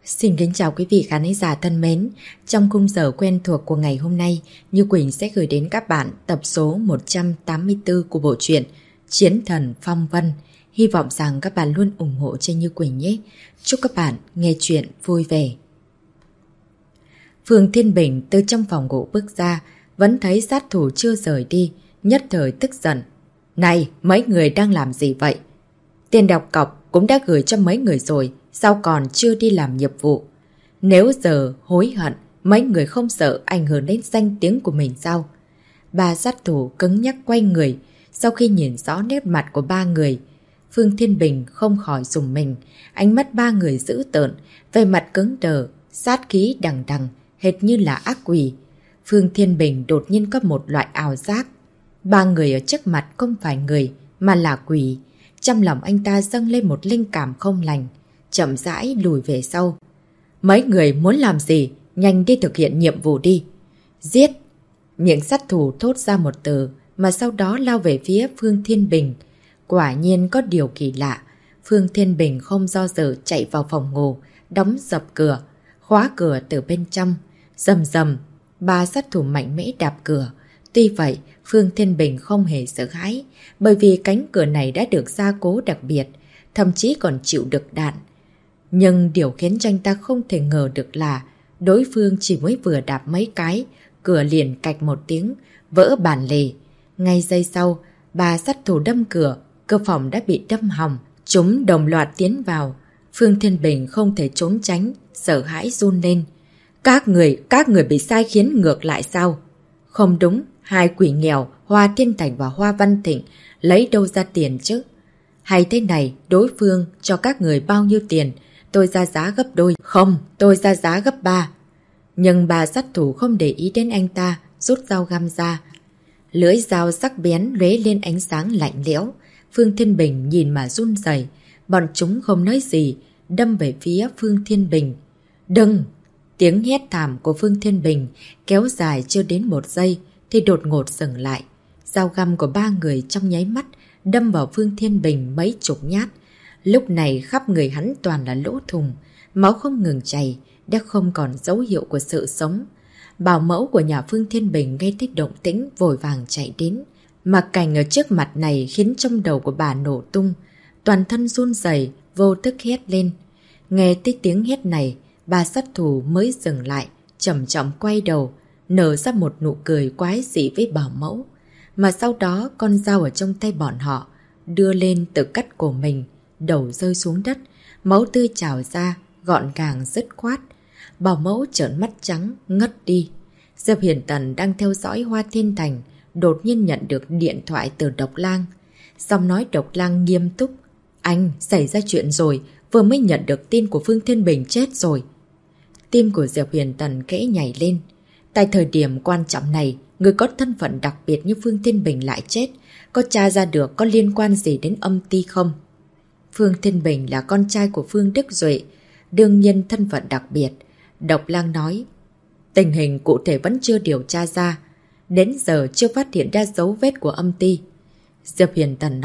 Xin kính chào quý vị khán giả thân mến. Trong khung giờ quen thuộc của ngày hôm nay, Như Quỳnh sẽ gửi đến các bạn tập số 184 của bộ truyện Chiến Thần Phong Vân. Hy vọng rằng các bạn luôn ủng hộ cho Như Quỳnh nhé. Chúc các bạn nghe chuyện vui vẻ. Phương Thiên Bình từ trong phòng ngủ bước ra, vẫn thấy sát thủ chưa rời đi, nhất thời tức giận. Này, mấy người đang làm gì vậy? Tiền đọc cọc cũng đã gửi cho mấy người rồi, sao còn chưa đi làm nhiệm vụ? Nếu giờ hối hận, mấy người không sợ ảnh hưởng đến danh tiếng của mình sao? Ba sát thủ cứng nhắc quay người, sau khi nhìn rõ nét mặt của ba người, Phương Thiên Bình không khỏi rùng mình, ánh mắt ba người dữ tợn, về mặt cứng đờ, sát khí đằng đằng, hệt như là ác quỷ. Phương Thiên Bình đột nhiên có một loại ảo giác. Ba người ở trước mặt không phải người, mà là quỷ. Trong lòng anh ta dâng lên một linh cảm không lành, chậm rãi lùi về sau. Mấy người muốn làm gì? Nhanh đi thực hiện nhiệm vụ đi. Giết! Miệng sát thủ thốt ra một từ, mà sau đó lao về phía Phương Thiên Bình. Quả nhiên có điều kỳ lạ. Phương Thiên Bình không do dự chạy vào phòng ngủ, đóng dập cửa, khóa cửa từ bên trong. Rầm rầm, ba sát thủ mạnh mẽ đạp cửa. Tuy vậy, Phương Thiên Bình không hề sợ hãi, bởi vì cánh cửa này đã được gia cố đặc biệt, thậm chí còn chịu được đạn. Nhưng điều khiến cho anh ta không thể ngờ được là đối phương chỉ mới vừa đạp mấy cái, cửa liền cạch một tiếng, vỡ bản lề. Ngay giây sau, ba sát thủ đâm cửa, cửa phòng đã bị đâm hỏng, chúng đồng loạt tiến vào. Phương Thiên Bình không thể trốn tránh, sợ hãi run lên. Các người bị sai khiến ngược lại sao? Không đúng, hai quỷ nghèo, Hoa Thiên Thành và Hoa Văn Thịnh lấy đâu ra tiền chứ? Hay thế này, đối phương cho các người bao nhiêu tiền? Tôi ra giá gấp đôi. Không, tôi ra giá gấp 3. Nhưng bà sát thủ không để ý đến anh ta, rút dao găm ra. Lưỡi dao sắc bén lóe lên ánh sáng lạnh lẽo. Phương Thiên Bình nhìn mà run rẩy. Bọn chúng không nói gì, đâm về phía Phương Thiên Bình. Đừng! Tiếng hét thảm của Phương Thiên Bình kéo dài chưa đến 1 giây thì đột ngột dừng lại. Dao găm của ba người trong nháy mắt đâm vào Phương Thiên Bình mấy chục nhát. Lúc này khắp người hắn toàn là lỗ thùng, máu không ngừng chảy, đã không còn dấu hiệu của sự sống. Bảo mẫu của nhà Phương Thiên Bình nghe thấy động tĩnh vội vàng chạy đến. Mà cảnh ở trước mặt này khiến trong đầu của bà nổ tung, toàn thân run rẩy, vô thức hét lên. Nghe thấy tiếng hét này, bà sát thủ mới dừng lại, chậm chậm quay đầu, nở ra một nụ cười quái dị với bảo mẫu. Mà sau đó con dao ở trong tay bọn họ đưa lên tự cắt cổ mình, đầu rơi xuống đất, máu tươi trào ra, gọn gàng dứt khoát. Bảo mẫu trợn mắt trắng, ngất đi. Diệp Hiển Tần đang theo dõi Hoa Thiên Thành, đột nhiên nhận được điện thoại từ Độc Lang. Giọng nói Độc Lang nghiêm túc. Anh, xảy ra chuyện rồi, vừa mới nhận được tin của Phương Thiên Bình chết rồi. Tim của Diệp Hiển Tần khẽ nhảy lên. Tại thời điểm quan trọng này, người có thân phận đặc biệt như Phương Thiên Bình lại chết, có tra ra được có liên quan gì đến âm ty không? Phương Thiên Bình là con trai của Phương Đức Duệ, đương nhiên thân phận đặc biệt. Độc Lang nói, tình hình cụ thể vẫn chưa điều tra ra, đến giờ chưa phát hiện ra dấu vết của âm ty. Diệp Hiển Tần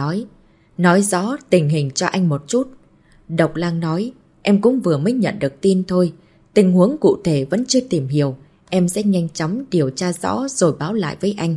nói rõ tình hình cho anh một chút. Độc Lang nói, em cũng vừa mới nhận được tin thôi, tình huống cụ thể vẫn chưa tìm hiểu, em sẽ nhanh chóng điều tra rõ rồi báo lại với anh.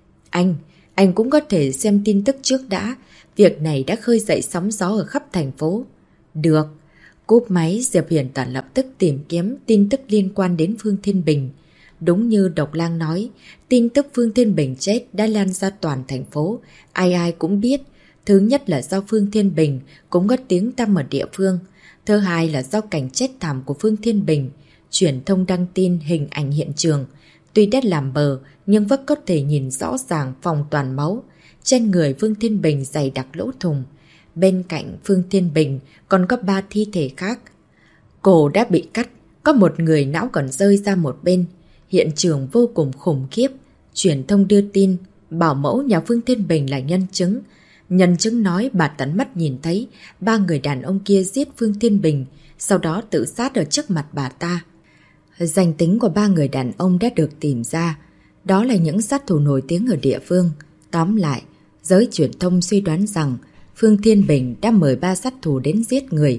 Anh cũng có thể xem tin tức trước đã, việc này đã khơi dậy sóng gió ở khắp thành phố. Được. Cúp máy, Diệp Hiển Tần lập tức tìm kiếm tin tức liên quan đến Phương Thiên Bình. Đúng như Độc Lang nói, tin tức Phương Thiên Bình chết đã lan ra toàn thành phố, ai ai cũng biết. Thứ nhất là do Phương Thiên Bình cũng có tiếng tăm ở địa phương. Thứ hai là do cảnh chết thảm của Phương Thiên Bình. Truyền thông đăng tin hình ảnh hiện trường. Tuy đã làm bờ, nhưng vẫn có thể nhìn rõ ràng phòng toàn máu. Trên người Phương Thiên Bình dày đặc lỗ thùng. Bên cạnh Phương Thiên Bình còn có 3 thi thể khác. Cổ đã bị cắt, có một người não còn rơi ra một bên. Hiện trường vô cùng khủng khiếp. Truyền thông đưa tin, bảo mẫu nhà Phương Thiên Bình là nhân chứng. Nhân chứng nói bà tận mắt nhìn thấy 3 người đàn ông kia giết Phương Thiên Bình, sau đó tự sát ở trước mặt bà ta. Danh tính của 3 người đàn ông đã được tìm ra. Đó là những sát thủ nổi tiếng ở địa phương. Tóm lại, giới truyền thông suy đoán rằng Phương Thiên Bình đã mời 3 sát thủ đến giết người.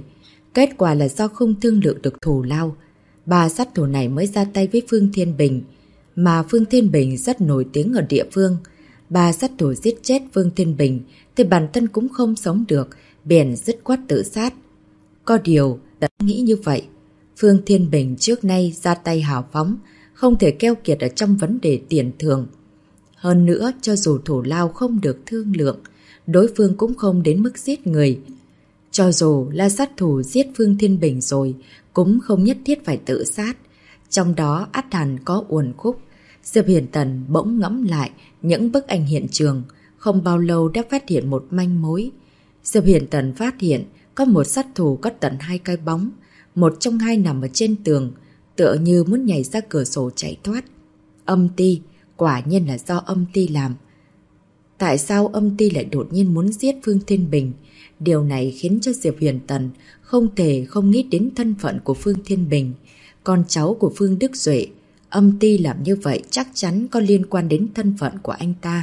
Kết quả là do không thương lượng được thù lao, ba sát thủ này mới ra tay với Phương Thiên Bình. Mà Phương Thiên Bình rất nổi tiếng ở địa phương. Ba sát thủ giết chết Phương Thiên Bình thì bản thân cũng không sống được, bèn dứt khoát tự sát. Có điều, đã nghĩ như vậy. Phương Thiên Bình trước nay ra tay hào phóng, không thể keo kiệt ở trong vấn đề tiền thưởng. Hơn nữa, cho dù thủ lao không được thương lượng, đối phương cũng không đến mức giết người. Cho dù là sát thủ giết Phương Thiên Bình rồi, cũng không nhất thiết phải tự sát. Trong đó ắt hẳn có uẩn khúc. Diệp Hiền Tần bỗng ngẫm lại những bức ảnh hiện trường, không bao lâu đã phát hiện một manh mối. Diệp Hiền Tần phát hiện có một sát thủ có tận 2 cái bóng, một trong hai nằm ở trên tường, tựa như muốn nhảy ra cửa sổ chạy thoát. Âm Ti, quả nhiên là do Âm Ti làm. Tại sao Âm Ti lại đột nhiên muốn giết Phương Thiên Bình? Điều này khiến cho Diệp Hiền Tần không thể không nghĩ đến thân phận của Phương Thiên Bình, con cháu của Phương Đức Duệ. Âm Ti làm như vậy chắc chắn có liên quan đến thân phận của anh ta.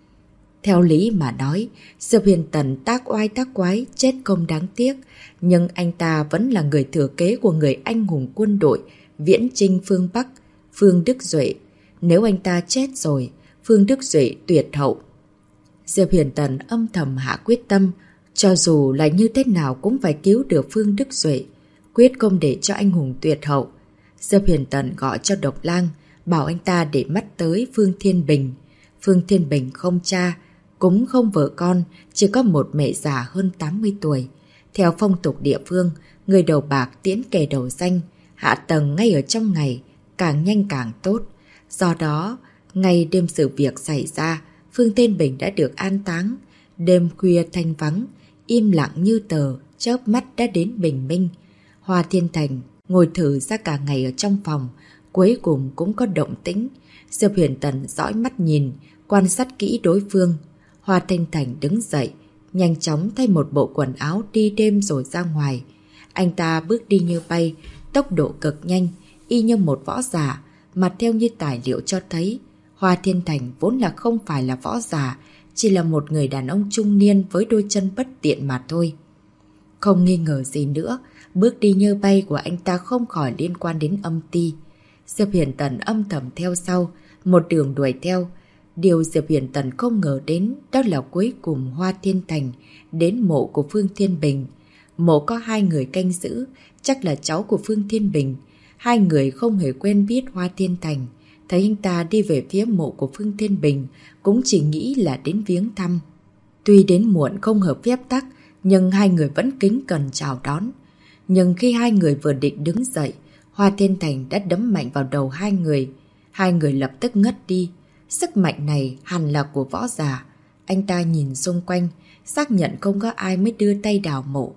Theo lý mà nói, Diệp Hiền Tần tác oai tác quái, chết không đáng tiếc, nhưng anh ta vẫn là người thừa kế của người anh hùng quân đội viễn chinh phương Bắc, Phương Đức Duệ. Nếu anh ta chết rồi, Phương Đức Duệ tuyệt hậu. Diệp Hiền Tần âm thầm hạ quyết tâm, cho dù là như thế nào cũng phải cứu được Phương Đức Duệ, quyết không để cho anh hùng tuyệt hậu. Diệp Hiền Tần gọi cho Độc Lang, bảo anh ta để mắt tới Phương Thiên Bình. Phương Thiên Bình không cha, cũng không vợ con, chỉ có một mẹ già hơn 80 tuổi. Theo phong tục địa phương, người đầu bạc tiễn kẻ đầu xanh, hạ tầng ngay ở trong ngày, càng nhanh càng tốt. Do đó, ngày đêm sự việc xảy ra, Phương Thiên Bình đã được an táng. Đêm khuya thanh vắng, im lặng như tờ, chớp mắt đã đến bình minh. Hoa Thiên Thành ngồi thử ra cả ngày ở trong phòng, cuối cùng cũng có động tĩnh. Diệp Hiền Tần dõi mắt nhìn, quan sát kỹ đối phương. Hoa Thiên Thành đứng dậy, nhanh chóng thay một bộ quần áo đi đêm rồi ra ngoài. Anh ta bước đi như bay, tốc độ cực nhanh, y như một võ giả, mà theo như tài liệu cho thấy, Hoa Thiên Thành vốn là không phải là võ giả, chỉ là một người đàn ông trung niên với đôi chân bất tiện mà thôi. Không nghi ngờ gì nữa, bước đi như bay của anh ta không khỏi liên quan đến Âm Ti. Diệp Hiền Tần âm thầm theo sau, một đường đuổi theo. Điều Diệp Hiền Tần không ngờ đến đó là cuối cùng Hoa Thiên Thành đến mộ của Phương Thiên Bình. Mộ có 2 người canh giữ, chắc là cháu của Phương Thiên Bình. 2 người không hề quen biết Hoa Thiên Thành. Thấy anh ta đi về phía mộ của Phương Thiên Bình, cũng chỉ nghĩ là đến viếng thăm. Tuy đến muộn không hợp phép tắc, nhưng 2 người vẫn kính cẩn chào đón. Nhưng khi 2 người vừa định đứng dậy, Hoa Thiên Thành đã đấm mạnh vào đầu 2 người. 2 người lập tức ngất đi. Sức mạnh này hẳn là của võ giả. Anh ta nhìn xung quanh, xác nhận không có ai mới đưa tay đào mộ.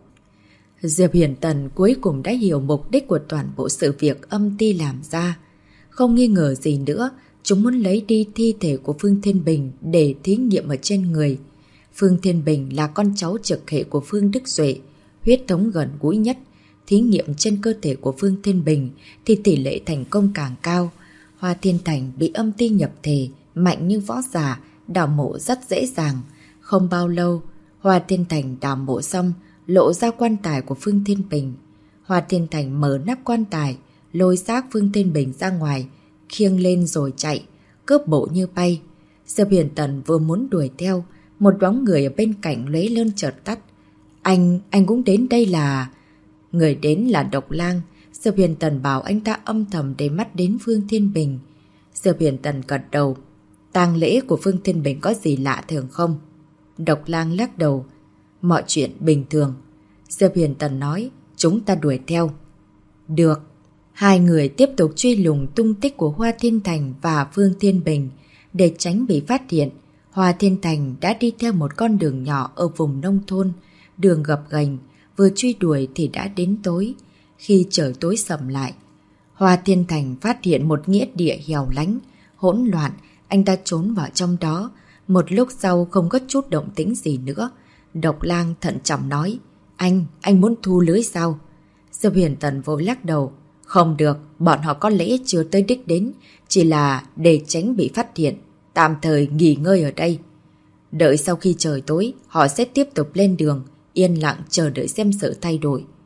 Diệp Hiền Tần cuối cùng đã hiểu mục đích của toàn bộ sự việc Âm Ti làm ra. Không nghi ngờ gì nữa, chúng muốn lấy đi thi thể của Phương Thiên Bình để thí nghiệm ở trên người. Phương Thiên Bình là con cháu trực hệ của Phương Đức Duệ, huyết thống gần gũi nhất. Thí nghiệm trên cơ thể của Phương Thiên Bình thì tỷ lệ thành công càng cao. Hoa Thiên Thành bị Âm Ti nhập thể, mạnh như võ giả, đào mộ rất dễ dàng. Không bao lâu, Hoa Thiên Thành đào mộ xong, lộ ra quan tài của Phương Thiên Bình. Hoa Thiên Thành mở nắp quan tài, lôi xác Phương Thiên Bình ra ngoài, khiêng lên rồi chạy, cướp bộ như bay. Diệp Hiền Tần vừa muốn đuổi theo, một bóng người ở bên cạnh lóe lên chợt tắt. Anh cũng đến đây là... Người đến là Độc Lang. Diệp Hiền Tần bảo anh ta âm thầm để mắt đến Phương Thiên Bình. Diệp Hiền Tần gật đầu. Tang lễ của Phương Thiên Bình có gì lạ thường không? Độc Lang lắc đầu. Mọi chuyện bình thường. Diệp Hiền Tần nói, chúng ta đuổi theo. Được. 2 người tiếp tục truy lùng tung tích của Hoa Thiên Thành và Phương Thiên Bình. Để tránh bị phát hiện, Hoa Thiên Thành đã đi theo một con đường nhỏ ở vùng nông thôn. Đường gập ghềnh, vừa truy đuổi thì đã đến tối. Khi trời tối sầm lại, Hoa Thiên Thành phát hiện một nghĩa địa hẻo lánh, hỗn loạn. Anh ta trốn vào trong đó. Một lúc sau không có chút động tĩnh gì nữa. Độc Lang thận trọng nói, anh muốn thu lưới sao? Diệp Hiền Tần vội lắc đầu. Không được, bọn họ có lẽ chưa tới đích đến, chỉ là để tránh bị phát hiện, tạm thời nghỉ ngơi ở đây. Đợi sau khi trời tối, họ sẽ tiếp tục lên đường, yên lặng chờ đợi xem sự thay đổi.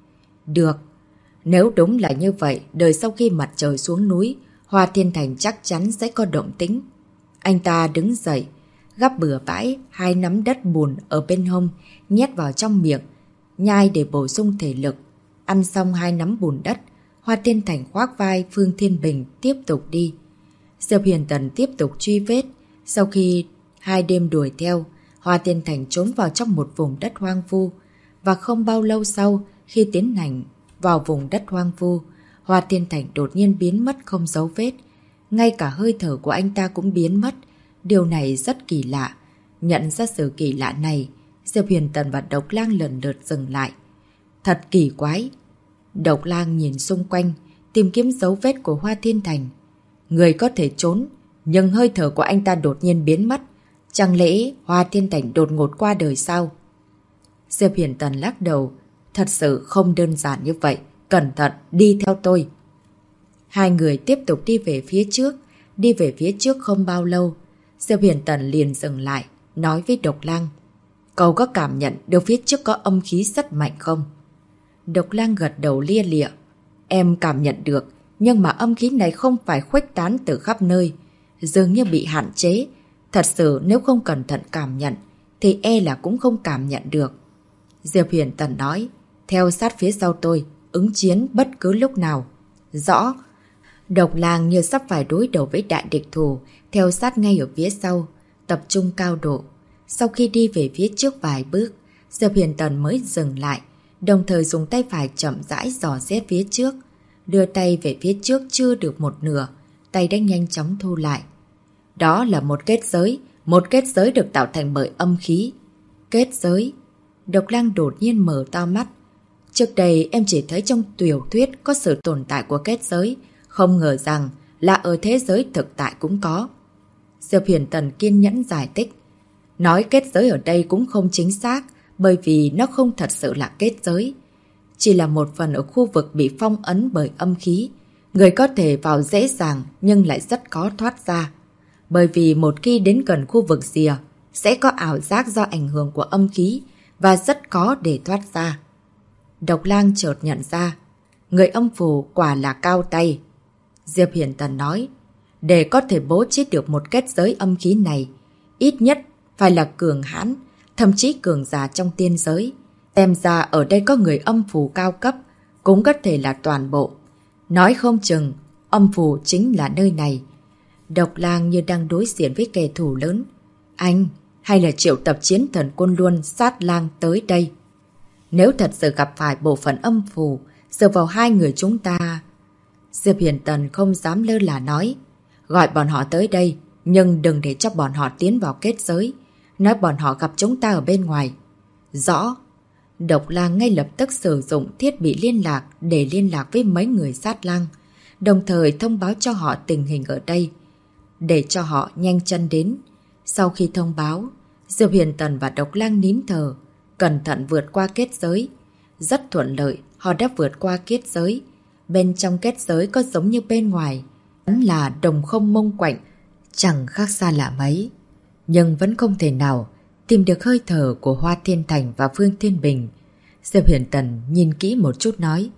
Được. Nếu đúng là như vậy, đời sau khi mặt trời xuống núi, Hoa Thiên Thành chắc chắn sẽ có động tĩnh. Anh ta đứng dậy, gắp bừa bãi 2 nắm đất bùn ở bên hông, nhét vào trong miệng, nhai để bổ sung thể lực. Ăn xong 2 nắm bùn đất, Hoa Thiên Thành khoác vai Phương Thiên Bình tiếp tục đi. Diệp Huyền Tần tiếp tục truy vết. Sau khi 2 đêm đuổi theo, Hoa Thiên Thành trốn vào trong một vùng đất hoang vu. Và không bao lâu sau, khi tiến hành vào vùng đất hoang vu, Hoa Thiên Thành đột nhiên biến mất không dấu vết. Ngay cả hơi thở của anh ta cũng biến mất. Điều này rất kỳ lạ. Nhận ra sự kỳ lạ này, Diệp Huyền Tần và Độc Lang lần lượt dừng lại. Thật kỳ quái. Độc Lang nhìn xung quanh, tìm kiếm dấu vết của Hoa Thiên Thành. Người có thể trốn, nhưng hơi thở của anh ta đột nhiên biến mất. Chẳng lẽ Hoa Thiên Thành đột ngột qua đời sao? Diệp Huyền Tần lắc đầu. Thật sự không đơn giản như vậy. Cẩn thận, đi theo tôi. Hai người tiếp tục đi về phía trước. Đi về phía trước không bao lâu, Diệp Huyền Tần liền dừng lại, nói với Độc Lang. Cậu có cảm nhận được phía trước có âm khí rất mạnh không? Độc Lang gật đầu lia lịa. Em cảm nhận được, nhưng mà âm khí này không phải khuếch tán từ khắp nơi, dường như bị hạn chế. Thật sự nếu không cẩn thận cảm nhận, thì e là cũng không cảm nhận được. Diệp Huyền Tần nói, theo sát phía sau tôi, ứng chiến bất cứ lúc nào. Rõ. Độc Lang như sắp phải đối đầu với đại địch thủ, theo sát ngay ở phía sau, tập trung cao độ. Sau khi đi về phía trước vài bước, Diệp Huyền Tần mới dừng lại, đồng thời dùng tay phải chậm rãi dò xét phía trước. Đưa tay về phía trước chưa được một nửa, tay đã nhanh chóng thu lại. Đó là một kết giới được tạo thành bởi âm khí. Kết giới? Độc Lang đột nhiên mở to mắt. Trước đây em chỉ thấy trong tiểu thuyết có sự tồn tại của kết giới, không ngờ rằng là ở thế giới thực tại cũng có. Diệp Huyền Tần kiên nhẫn giải thích. Nói kết giới ở đây cũng không chính xác, bởi vì nó không thật sự là kết giới. Chỉ là một phần ở khu vực bị phong ấn bởi âm khí. Người có thể vào dễ dàng nhưng lại rất khó thoát ra. Bởi vì một khi đến gần khu vực rìa, sẽ có ảo giác do ảnh hưởng của âm khí và rất khó để thoát ra. Độc Lang chợt nhận ra, người âm phù quả là cao tay. Diệp Huyền Tần nói, để có thể bố trí được một kết giới âm khí này, ít nhất phải là cường hãn, thậm chí cường giả trong tiên giới. Xem ra ở đây có người âm phù cao cấp, cũng có thể là toàn bộ. Nói không chừng, âm phù chính là nơi này. Độc Lang như đang đối diện với kẻ thù lớn. Anh, hay là triệu tập chiến thần Côn Luân sát lang tới đây? Nếu thật sự gặp phải bộ phận âm phù, dựa vào hai người chúng ta... Diệp Huyền Tần không dám lơ là nói. Gọi bọn họ tới đây, nhưng đừng để cho bọn họ tiến vào kết giới. Nói bọn họ gặp chúng ta ở bên ngoài. Rõ. Độc Lang ngay lập tức sử dụng thiết bị liên lạc để liên lạc với mấy người sát lang, đồng thời thông báo cho họ tình hình ở đây, để cho họ nhanh chân đến. Sau khi thông báo, Diệp Huyền Tần và Độc Lang nín thở, cẩn thận vượt qua kết giới. Rất thuận lợi, họ đã vượt qua kết giới. Bên trong kết giới có giống như bên ngoài, vẫn là đồng không mông quạnh, chẳng khác xa lạ mấy. Nhưng vẫn không thể nào tìm được hơi thở của Hoa Thiên Thành và Phương Thiên Bình. Diệp Huyền Tần nhìn kỹ một chút nói,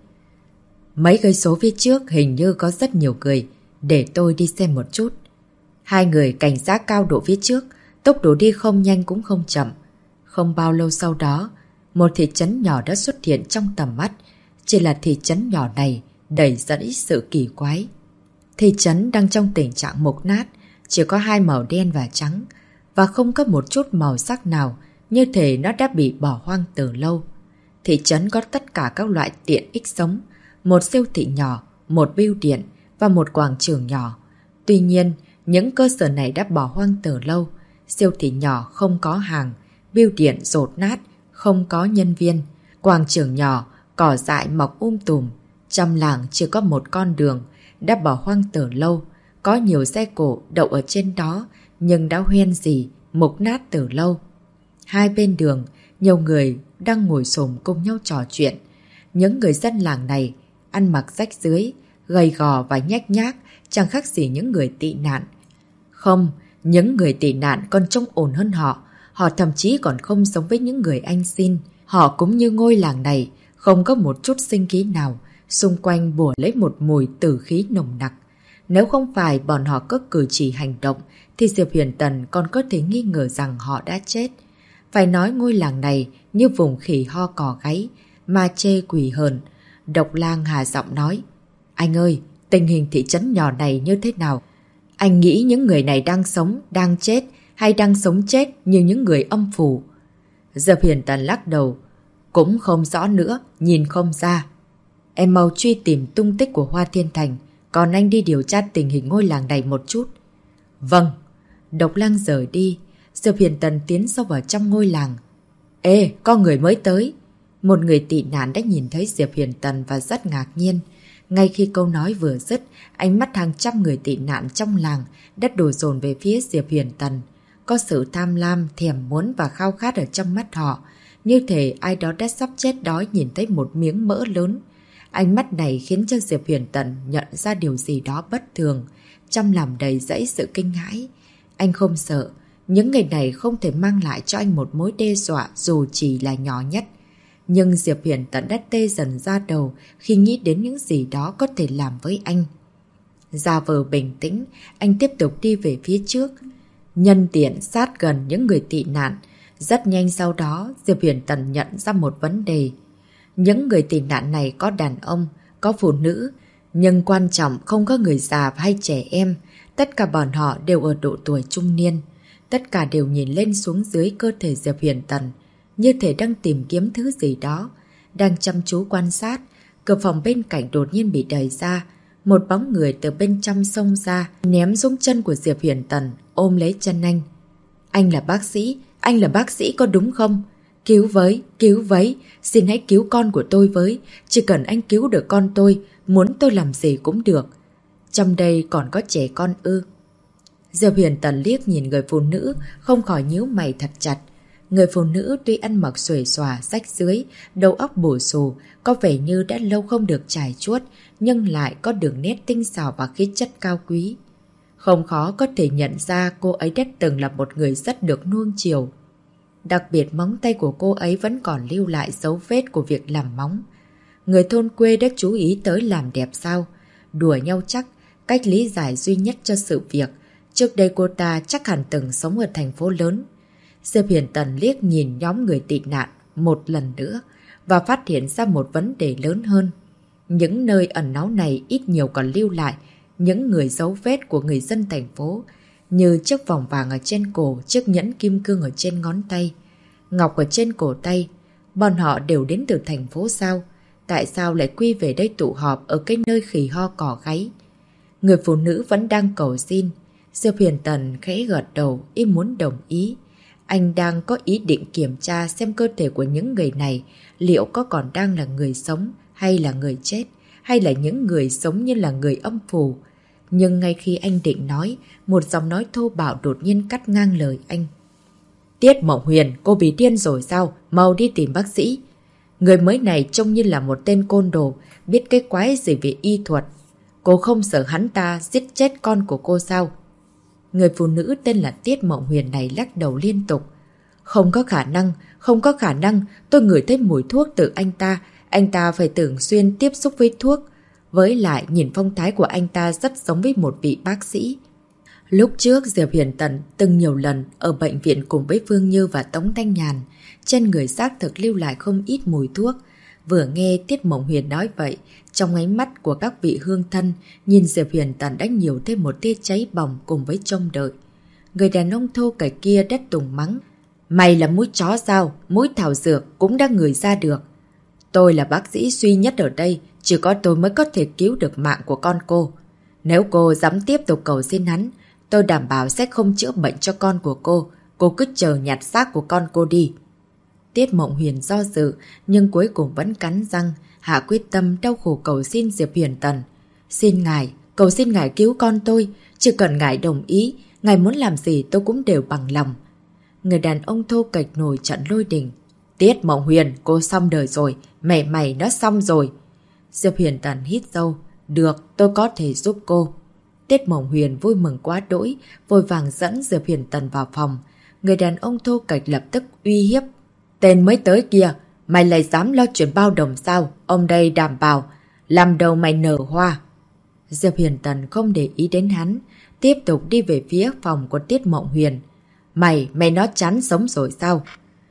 mấy cây số phía trước hình như có rất nhiều người, để tôi đi xem một chút. Hai người cảnh giác cao độ phía trước, tốc độ đi không nhanh cũng không chậm. Không bao lâu sau đó, một thị trấn nhỏ đã xuất hiện trong tầm mắt. Chỉ là thị trấn nhỏ này đầy dẫn sự kỳ quái. Thị trấn đang trong tình trạng mục nát, chỉ có hai màu đen và trắng, và không có một chút màu sắc nào, như thể nó đã bị bỏ hoang từ lâu. Thị trấn có tất cả các loại tiện ích sống, một siêu thị nhỏ, một bưu điện và một quảng trường nhỏ. Tuy nhiên, những cơ sở này đã bỏ hoang từ lâu. Siêu thị nhỏ không có hàng, bưu điện dột nát, không có nhân viên, quảng trường nhỏ, cỏ dại mọc tùm. Trong làng chỉ có một con đường, đã bỏ hoang từ lâu. Có nhiều xe cộ đậu ở trên đó, nhưng đã hoen rỉ, mục nát từ lâu. Hai bên đường, nhiều người đang ngồi xổm cùng nhau trò chuyện. Những người dân làng này ăn mặc rách rưới, gầy gò và nhách nhác, chẳng khác gì những người tị nạn. Không, những người tị nạn còn trông ổn hơn họ. Họ thậm chí còn không sống với những người ăn xin. Họ cũng như ngôi làng này, không có một chút sinh khí nào, xung quanh bủa lấy một mùi tử khí nồng nặc. Nếu không phải bọn họ có cử chỉ hành động, thì Diệp Huyền Tần còn có thể nghi ngờ rằng họ đã chết. Phải nói ngôi làng này như vùng khỉ ho cò gáy, ma chê quỷ hờn. Độc Lang hà giọng nói, anh ơi, tình hình thị trấn nhỏ này như thế nào? Anh nghĩ những người này đang sống, đang chết, hay đang sống chết như những người âm phủ? Diệp Huyền Tần lắc đầu, cũng không rõ nữa, nhìn không ra. Em mau truy tìm tung tích của Hoa Thiên Thành, còn anh đi điều tra tình hình ngôi làng này một chút. Vâng. Độc Lang rời đi, Diệp Huyền Tần tiến sâu vào trong ngôi làng. Ê, có người mới tới. Một người tị nạn đã nhìn thấy Diệp Huyền Tần và rất ngạc nhiên. Ngay khi câu nói vừa dứt, ánh mắt hàng trăm người tị nạn trong làng đã đổ dồn về phía Diệp Huyền Tần. Có sự tham lam, thèm muốn và khao khát ở trong mắt họ. Như thể ai đó đã sắp chết đói nhìn thấy một miếng mỡ lớn. Ánh mắt này khiến cho Diệp Huyền Tần nhận ra điều gì đó bất thường, trong lòng đầy dẫy sự kinh hãi. Anh không sợ, những người này không thể mang lại cho anh một mối đe dọa dù chỉ là nhỏ nhất. Nhưng Diệp Huyền Tần đã tê dần ra đầu khi nghĩ đến những gì đó có thể làm với anh. Giả vờ bình tĩnh, anh tiếp tục đi về phía trước. Nhân tiện sát gần những người tị nạn. Rất nhanh sau đó, Diệp Huyền Tần nhận ra một vấn đề. Những người tị nạn này có đàn ông, có phụ nữ, nhưng quan trọng không có người già hay trẻ em. Tất cả bọn họ đều ở độ tuổi trung niên. Tất cả đều nhìn lên xuống dưới cơ thể Diệp Huyền Tần, như thể đang tìm kiếm thứ gì đó, đang chăm chú quan sát. Cửa phòng bên cạnh đột nhiên bị đẩy ra, một bóng người từ bên trong xông ra, ném xuống chân của Diệp Huyền Tần, ôm lấy chân anh. Anh là bác sĩ có đúng không? Cứu với, xin hãy cứu con của tôi với, chỉ cần anh cứu được con tôi, muốn tôi làm gì cũng được. Trong đây còn có trẻ con ư? Diệp Huyền Tần liếc nhìn người phụ nữ, không khỏi nhíu mày thật chặt. Người phụ nữ tuy ăn mặc xuề xòa, rách rưới, đầu óc bù xù, có vẻ như đã lâu không được trải chuốt, nhưng lại có đường nét tinh xảo và khí chất cao quý. Không khó có thể nhận ra cô ấy đã từng là một người rất được nuông chiều. Đặc biệt móng tay của cô ấy vẫn còn lưu lại dấu vết của việc làm móng. Người thôn quê đã chú ý tới làm đẹp sao? Đùa nhau chắc, cách lý giải duy nhất cho sự việc. Trước đây cô ta chắc hẳn từng sống ở thành phố lớn. Diệp Huyền Tần liếc nhìn nhóm người tị nạn một lần nữa và phát hiện ra một vấn đề lớn hơn. Những nơi ẩn náu này ít nhiều còn lưu lại những người dấu vết của người dân thành phố, như chiếc vòng vàng ở trên cổ, chiếc nhẫn kim cương ở trên ngón tay, ngọc ở trên cổ tay. Bọn họ đều đến từ thành phố sao? Tại sao lại quy về đây tụ họp ở cái nơi khỉ ho cỏ gáy? Người phụ nữ vẫn đang cầu xin. Diệp Huyền Tần khẽ gật đầu, ý muốn đồng ý. Anh đang có ý định kiểm tra xem cơ thể của những người này liệu có còn đang là người sống hay là người chết, hay là những người sống như là người âm phù. Nhưng ngay khi anh định nói, một giọng nói thô bạo đột nhiên cắt ngang lời anh. Tiết Mộng Huyền, cô bị điên rồi sao? Mau đi tìm bác sĩ. Người mới này trông như là một tên côn đồ, biết cái quái gì về y thuật. Cô không sợ hắn ta giết chết con của cô sao? Người phụ nữ tên là Tiết Mộng Huyền này lắc đầu liên tục. Không có khả năng, tôi ngửi thấy mùi thuốc từ anh ta phải thường xuyên tiếp xúc với thuốc. Với lại nhìn phong thái của anh ta rất giống với một vị bác sĩ. Lúc trước Diệp Huyền Tần từng nhiều lần ở bệnh viện cùng với Phương Như và Tống Thanh Nhàn, trên người xác thực lưu lại không ít mùi thuốc. Vừa nghe Tiết Mộng Huyền nói vậy, trong ánh mắt của các vị hương thân nhìn Diệp Huyền Tần đã nhiều thêm một tia cháy bỏng cùng với trông đợi. Người đàn ông thô cải kia đất tùng mắng. Mày là mũi chó sao? Mũi thảo dược cũng đã ngửi ra được. Tôi là bác sĩ duy nhất ở đây, chỉ có tôi mới có thể cứu được mạng của con cô. Nếu cô dám tiếp tục cầu xin hắn, tôi đảm bảo sẽ không chữa bệnh cho con của cô. Cô cứ chờ nhặt xác của con cô đi. Tiết Mộng Huyền do dự, nhưng cuối cùng vẫn cắn răng, hạ quyết tâm đau khổ cầu xin Diệp Huyền Tần. Xin ngài, cầu xin ngài cứu con tôi, chỉ cần ngài đồng ý, ngài muốn làm gì tôi cũng đều bằng lòng. Người đàn ông thô kệch nổi trận lôi đình. Tiết Mộng Huyền, cô xong đời rồi, mẹ mày nó xong rồi. Diệp Huyền Tần hít sâu. Được, tôi có thể giúp cô. Tiết Mộng Huyền vui mừng quá đỗi, vội vàng dẫn Diệp Huyền Tần vào phòng. Người đàn ông thô kệch lập tức uy hiếp. Tên mới tới kia, mày lại dám lo chuyện bao đồng sao? Ông đây đảm bảo, làm đầu mày nở hoa. Diệp Huyền Tần không để ý đến hắn, tiếp tục đi về phía phòng của Tiết Mộng Huyền. Mày nó chán sống rồi sao?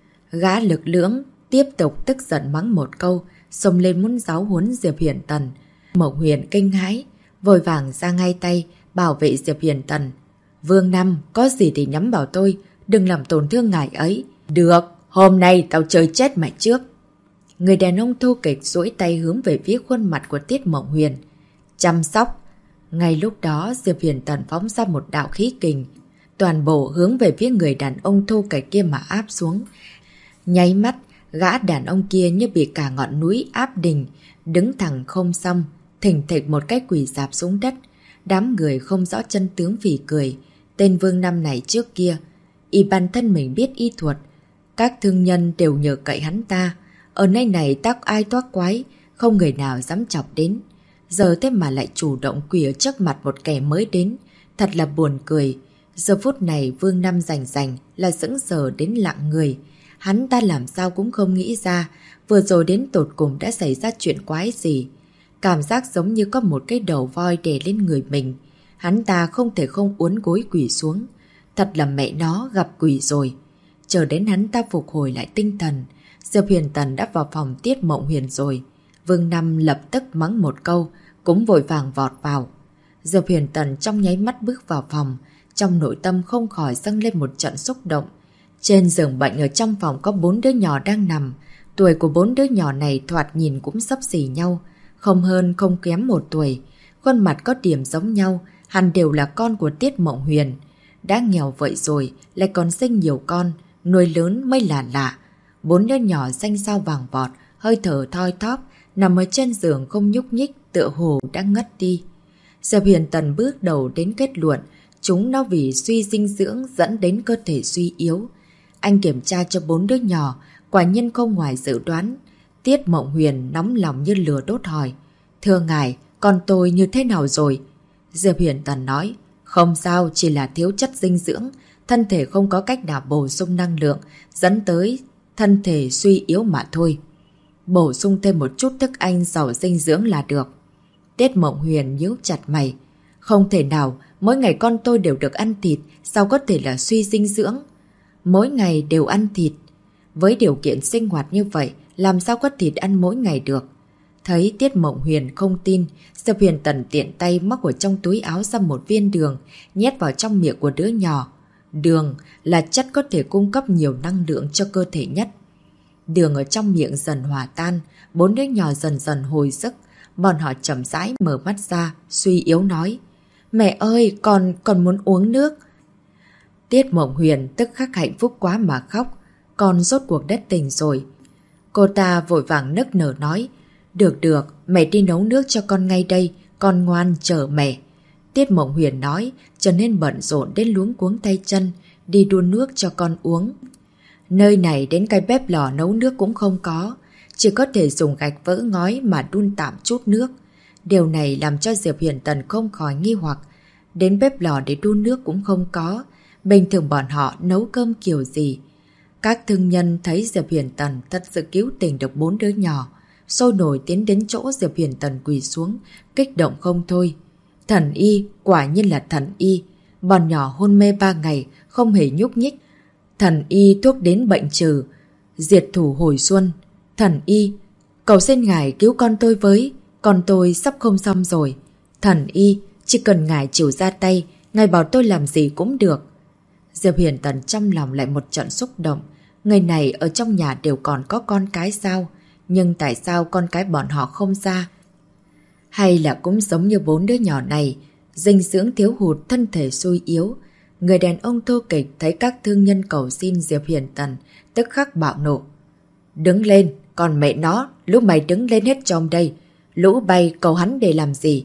Gã lực lưỡng tiếp tục tức giận mắng một câu, xông lên muốn giáo huấn Diệp Huyền Tần. Mộng Huyền kinh hãi, vội vàng ra ngay tay bảo vệ Diệp Huyền Tần. Vương Năm, có gì thì nhắm vào tôi, đừng làm tổn thương ngài ấy. Được, hôm nay tao chơi chết mày trước. Người đàn ông thô kịch duỗi tay hướng về phía khuôn mặt của Tiết Mộng Huyền. Chăm sóc. Ngay lúc đó Diệp Huyền Tần phóng ra một đạo khí kình, toàn bộ hướng về phía người đàn ông thô kịch kia mà áp xuống. Nháy mắt, gã đàn ông kia như bị cả ngọn núi áp đỉnh, đứng thẳng không xong, thình thịch một cái quỳ rạp xuống đất. Đám người không rõ chân tướng phỉ cười. Tên Vương Năm này trước kia, y bản thân mình biết y thuật, các thương nhân đều nhờ cậy hắn ta. Ở nơi này tắc ai toác quái, không người nào dám chọc đến. Giờ thế mà lại chủ động quỳ ở trước mặt một kẻ mới đến, thật là buồn cười. Giờ phút này Vương Năm rành là sững sờ đến lặng người. Hắn ta làm sao cũng không nghĩ ra vừa rồi đến tột cùng đã xảy ra chuyện quái gì. Cảm giác giống như có một cái đầu voi đè lên người mình. Hắn ta không thể không uốn gối quỳ xuống. Thật là mẹ nó gặp quỷ rồi. Chờ đến hắn ta phục hồi lại tinh thần, Diệp Huyền Tần đã vào phòng Tiết Mộng Huyền rồi. Vương Năm lập tức mắng một câu, cũng vội vàng vọt vào. Diệp Huyền Tần trong nháy mắt bước vào phòng, trong nội tâm không khỏi dâng lên một trận xúc động. Trên giường bệnh ở trong phòng có 4 đứa nhỏ đang nằm. Tuổi của 4 đứa nhỏ này thoạt nhìn cũng xấp xỉ nhau, không hơn không kém 1 tuổi. Khuôn mặt có điểm giống nhau, hẳn đều là con của Tiết Mộng Huyền. Đã nghèo vậy rồi, lại còn sinh nhiều con, nuôi lớn mới là lạ. 4 đứa nhỏ xanh xao vàng vọt, hơi thở thoi thóp, nằm ở trên giường không nhúc nhích, tựa hồ đã ngất đi. Diệp Huyền Tần bước đầu đến kết luận, chúng nó vì suy dinh dưỡng dẫn đến cơ thể suy yếu. Anh kiểm tra cho 4 đứa nhỏ, quả nhiên không ngoài dự đoán. Tiết Mộng Huyền nóng lòng như lửa đốt hỏi. Thưa ngài, con tôi như thế nào rồi? Diệp Huyền Tần nói, không sao, chỉ là thiếu chất dinh dưỡng, thân thể không có cách nào bổ sung năng lượng, dẫn tới thân thể suy yếu mà thôi. Bổ sung thêm một chút thức ăn giàu dinh dưỡng là được. Tiết Mộng Huyền nhíu chặt mày. Không thể nào, mỗi ngày con tôi đều được ăn thịt, sao có thể là suy dinh dưỡng? Mỗi ngày đều ăn thịt. Với điều kiện sinh hoạt như vậy, làm sao có thịt ăn mỗi ngày được? Thấy Tiết Mộng Huyền không tin, Diệp Huyền Tần tiện tay móc ở trong túi áo ra một viên đường, nhét vào trong miệng của đứa nhỏ. Đường là chất có thể cung cấp nhiều năng lượng cho cơ thể nhất. Đường ở trong miệng dần hòa tan, 4 đứa nhỏ dần dần hồi giấc. Bọn họ chậm rãi mở mắt ra, suy yếu nói. Mẹ ơi, con muốn uống nước. Tiết Mộng Huyền tức khắc hạnh phúc quá mà khóc. Con rốt cuộc đã tỉnh rồi. Cô ta vội vàng nức nở nói. Được, mẹ đi nấu nước cho con ngay đây, con ngoan chờ mẹ. Tiết Mộng Huyền nói, trở nên bận rộn đến luống cuống tay chân, đi đun nước cho con uống. Nơi này đến cái bếp lò nấu nước cũng không có, chỉ có thể dùng gạch vỡ ngói mà đun tạm chút nước. Điều này làm cho Diệp Huyền Tần không khỏi nghi hoặc, đến bếp lò để đun nước cũng không có, bình thường bọn họ nấu cơm kiểu gì. Các thương nhân thấy Diệp Huyền Tần thật sự cứu tình được 4 đứa nhỏ, sôi nổi tiến đến chỗ Diệp Huyền Tần quỳ xuống, kích động không thôi. Thần y, quả nhiên là thần y. Bọn nhỏ hôn mê 3 ngày, không hề nhúc nhích. Thần y thuốc đến bệnh trừ, diệt thủ hồi xuân. Thần y, cầu xin ngài cứu con tôi với, con tôi sắp không xong rồi. Thần y, chỉ cần ngài chịu ra tay, ngài bảo tôi làm gì cũng được. Diệp Huyền Tần trong lòng lại một trận xúc động. Người này ở trong nhà đều còn có con cái sao? Nhưng tại sao con cái bọn họ không ra? Hay là cũng giống như 4 đứa nhỏ này, dinh dưỡng thiếu hụt, thân thể suy yếu. Người đàn ông thô kịch thấy các thương nhân cầu xin Diệp Huyền Tần, tức khắc bạo nộ. Đứng lên, còn mẹ nó, lũ mày đứng lên hết trong đây. Lũ bay cầu hắn để làm gì?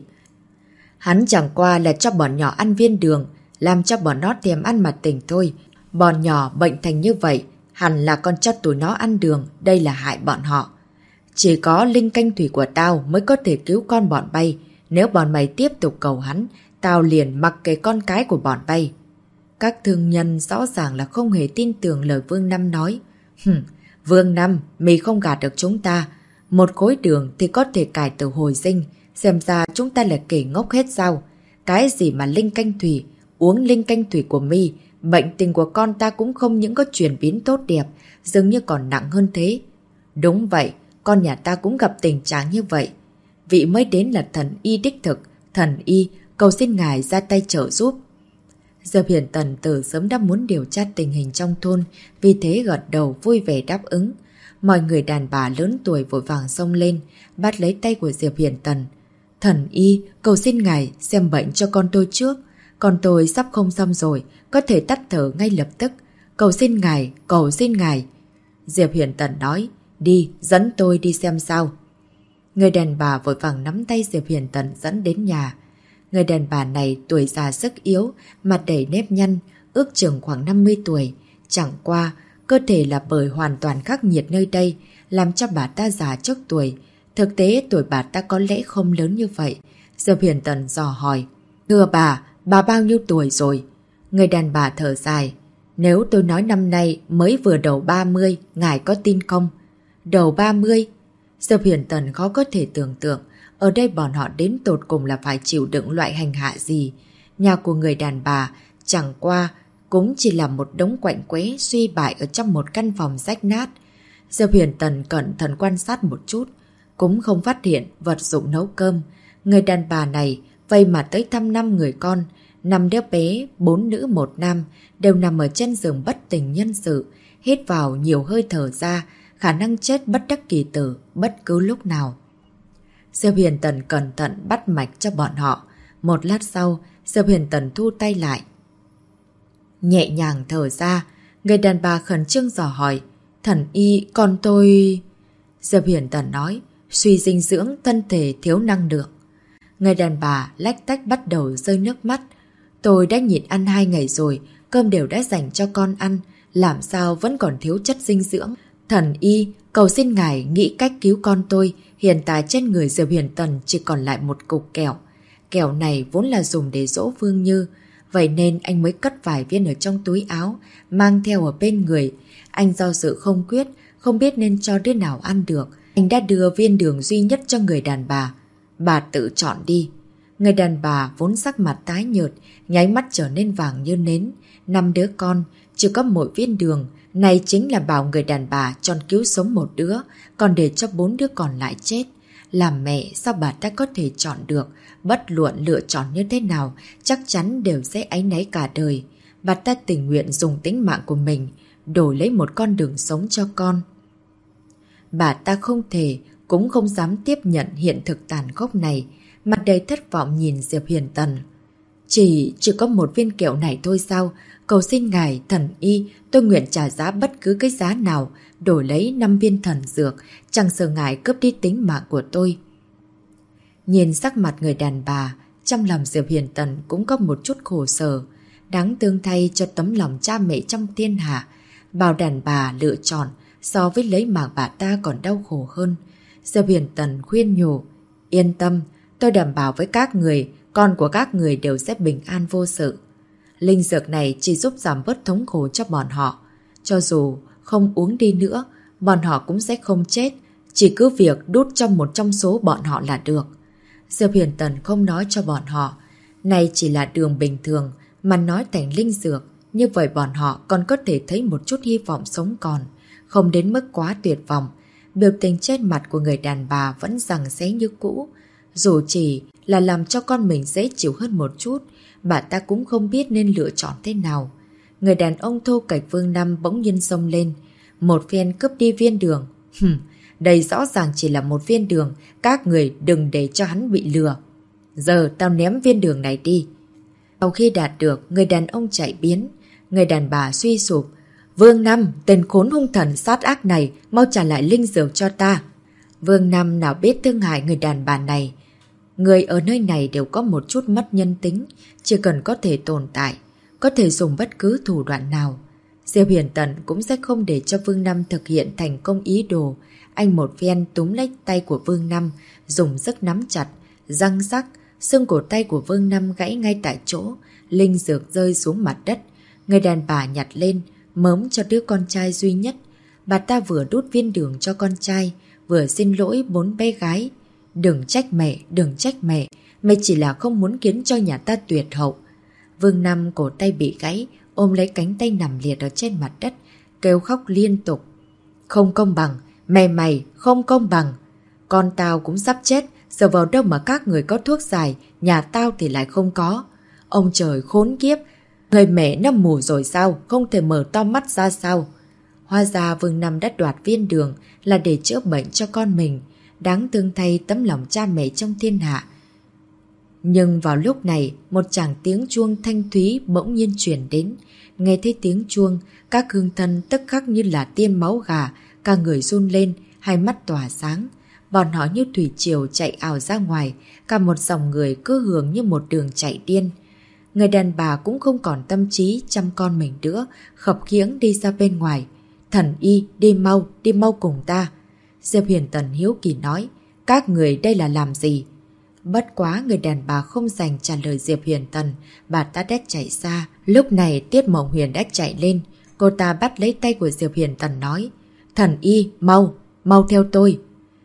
Hắn chẳng qua là cho bọn nhỏ ăn viên đường, làm cho bọn nó thèm ăn mà tỉnh thôi. Bọn nhỏ bệnh thành như vậy, hẳn là con cho tụi nó ăn đường, đây là hại bọn họ. Chỉ có linh canh thủy của tao mới có thể cứu con bọn bay. Nếu bọn mày tiếp tục cầu hắn, tao liền mặc cái con cái của bọn bay. Các thương nhân rõ ràng là không hề tin tưởng lời Vương Năm nói. Vương Năm, mì không gạt được chúng ta. Một khối đường thì có thể cải tử hồi sinh. Xem ra chúng ta là kẻ ngốc hết sao? Cái gì mà linh canh thủy, uống linh canh thủy của mi, bệnh tình của con ta cũng không những có chuyển biến tốt đẹp, dường như còn nặng hơn thế. Đúng vậy, con nhà ta cũng gặp tình trạng như vậy. Vị mới đến là thần y đích thực, thần y, cầu xin ngài ra tay trợ giúp. Diệp Hiển Tần từ sớm đã muốn điều tra tình hình trong thôn, vì thế gật đầu vui vẻ đáp ứng. Mọi người đàn bà lớn tuổi vội vàng xông lên, bắt lấy tay của Diệp Hiển Tần. Thần y, cầu xin ngài xem bệnh cho con tôi trước. Con tôi sắp không xong rồi, có thể tắt thở ngay lập tức. Cầu xin ngài, cầu xin ngài. Diệp Hiển Tần nói, đi, dẫn tôi đi xem sao. Người đàn bà vội vàng nắm tay Diệp Hiển Tần dẫn đến nhà. Người đàn bà này tuổi già sức yếu, mặt đầy nếp nhăn, ước chừng khoảng 50 tuổi. Chẳng qua, cơ thể là bởi hoàn toàn khắc nghiệt nơi đây, làm cho bà ta già trước tuổi. Thực tế tuổi bà ta có lẽ không lớn như vậy. Diệp Hiển Tần dò hỏi, thưa bà bao nhiêu tuổi rồi? Người đàn bà thở dài, nếu tôi nói năm nay mới vừa đầu 30, ngài có tin không? Đầu 30? Diệp Hiển Tần khó có thể tưởng tượng, ở đây bọn họ đến tột cùng là phải chịu đựng loại hành hạ gì. Nhà của người đàn bà chẳng qua cũng chỉ là một đống quạnh quẽ suy bại ở trong một căn phòng rách nát. Diệp Hiển Tần cẩn thận quan sát một chút, cũng không phát hiện vật dụng nấu cơm. Người đàn bà này vậy mà tới thăm 5 người con, 5 đứa bé, 4 nữ 1 nam, đều nằm ở trên giường bất tỉnh nhân sự, hít vào nhiều hơi thở ra, khả năng chết bất đắc kỳ tử bất cứ lúc nào. Diệp Hiển Tần cẩn thận bắt mạch cho bọn họ. Một lát sau, Diệp Hiển Tần thu tay lại, nhẹ nhàng thở ra. Người đàn bà khẩn trương dò hỏi, thần y, con tôi... Diệp Hiển Tần nói, suy dinh dưỡng, thân thể thiếu năng lượng. Người đàn bà lách tách bắt đầu rơi nước mắt. Tôi đã nhịn ăn 2 ngày rồi, cơm đều đã dành cho con ăn, làm sao vẫn còn thiếu chất dinh dưỡng. Thần y, cầu xin ngài nghĩ cách cứu con tôi. Hiện tại trên người Diệp Hiển Tần chỉ còn lại một cục kẹo. Kẹo này vốn là dùng để dỗ Vương Như, vậy nên anh mới cất vài viên ở trong túi áo, mang theo ở bên người. Anh do dự không quyết, không biết nên cho đứa nào ăn được. Anh đã đưa viên đường duy nhất cho người đàn bà. Bà tự chọn đi. Người đàn bà vốn sắc mặt tái nhợt, nháy mắt trở nên vàng như nến. 5 đứa con, chỉ có một viên đường. Này chính là bảo người đàn bà chọn cứu sống một đứa, còn để cho 4 đứa còn lại chết. Làm mẹ sao bà ta có thể chọn được? Bất luận lựa chọn như thế nào, chắc chắn đều sẽ áy náy cả đời. Bà ta tình nguyện dùng tính mạng của mình đổi lấy một con đường sống cho con. Bà ta không thể, cũng không dám tiếp nhận hiện thực tàn khốc này, mặt đầy thất vọng nhìn Diệp Hiển Tần. Chỉ có một viên kẹo này thôi sao? Cầu xin ngài, thần y, tôi nguyện trả giá bất cứ cái giá nào, đổi lấy 5 viên thần dược, chẳng sợ ngài cướp đi tính mạng của tôi. Nhìn sắc mặt người đàn bà, trong lòng Diệp Hiển Tần cũng có một chút khổ sở. Đáng thương thay cho tấm lòng cha mẹ trong thiên hạ, bảo đàn bà lựa chọn so với lấy mạng bà ta còn đau khổ hơn. Diệp Hiển Tần khuyên nhủ, yên tâm, tôi đảm bảo với các người, con của các người đều sẽ bình an vô sự. Linh dược này chỉ giúp giảm bớt thống khổ cho bọn họ. Cho dù không uống đi nữa, bọn họ cũng sẽ không chết. Chỉ cứ việc đút trong một trong số bọn họ là được. Diệp Hiển Tần không nói cho bọn họ. Này chỉ là đường bình thường, mà nói thành linh dược. Như vậy bọn họ còn có thể thấy một chút hy vọng sống còn. Không đến mức quá tuyệt vọng. Biểu tình trên mặt của người đàn bà vẫn giằng xé như cũ. Dù chỉ là làm cho con mình dễ chịu hơn một chút, bà ta cũng không biết nên lựa chọn thế nào. Người đàn ông thô kệch Vương Năm bỗng nhiên xông lên, một phen cướp đi viên đường. Đây rõ ràng chỉ là một viên đường, các người đừng để cho hắn bị lừa. Giờ tao ném viên đường này đi. Sau khi đạt được, người đàn ông chạy biến. Người đàn bà suy sụp. Vương Năm, tên khốn hung thần sát ác này, mau trả lại linh dược cho ta. Vương Năm nào biết thương hại người đàn bà này. Người ở nơi này đều có một chút mất nhân tính, chỉ cần có thể tồn tại, có thể dùng bất cứ thủ đoạn nào. Diệp Hiển Tần cũng sẽ không để cho Vương Năm thực hiện thành công ý đồ. Anh một phen túm lấy tay của Vương Năm, dùng sức nắm chặt, răng rắc, xương cổ tay của Vương Năm gãy ngay tại chỗ, linh dược rơi xuống mặt đất. Người đàn bà nhặt lên, mớm cho đứa con trai duy nhất. Bà ta vừa đút viên đường cho con trai, vừa xin lỗi 4 bé gái. Đừng trách mẹ, đừng trách mẹ, mẹ chỉ là không muốn khiến cho nhà ta tuyệt hậu. Vương Năm cổ tay bị gãy, ôm lấy cánh tay nằm liệt ở trên mặt đất, kêu khóc liên tục. Không công bằng, mẹ mày không công bằng. Con tao cũng sắp chết, giờ vào đâu mà các người có thuốc giải, nhà tao thì lại không có. Ông trời khốn kiếp, người mẹ nó mù rồi sao, không thể mở to mắt ra sao. Hóa ra Vương Năm đã đoạt viên đường là để chữa bệnh cho con mình, đáng thương thay tấm lòng cha mẹ trong thiên hạ. Nhưng vào lúc này, một chàng tiếng chuông thanh thúy bỗng nhiên chuyển đến. Nghe thấy tiếng chuông, các hương thân tức khắc như là tiêm máu gà, cả người run lên, hai mắt tỏa sáng. Bọn họ như thủy triều chạy ào ra ngoài, cả một dòng người cứ hưởng như một đường chạy điên. Người đàn bà cũng không còn tâm trí chăm con mình nữa, khập khiễng đi ra bên ngoài. Thần y, đi mau cùng ta. Diệp Huyền Tần hiếu kỳ nói, các người đây là làm gì? Bất quá người đàn bà không dành trả lời Diệp Huyền Tần, bà ta đã chạy xa. Lúc này Tiết Mộng Huyền đã chạy lên, cô ta bắt lấy tay của Diệp Huyền Tần nói, thần y, mau theo tôi.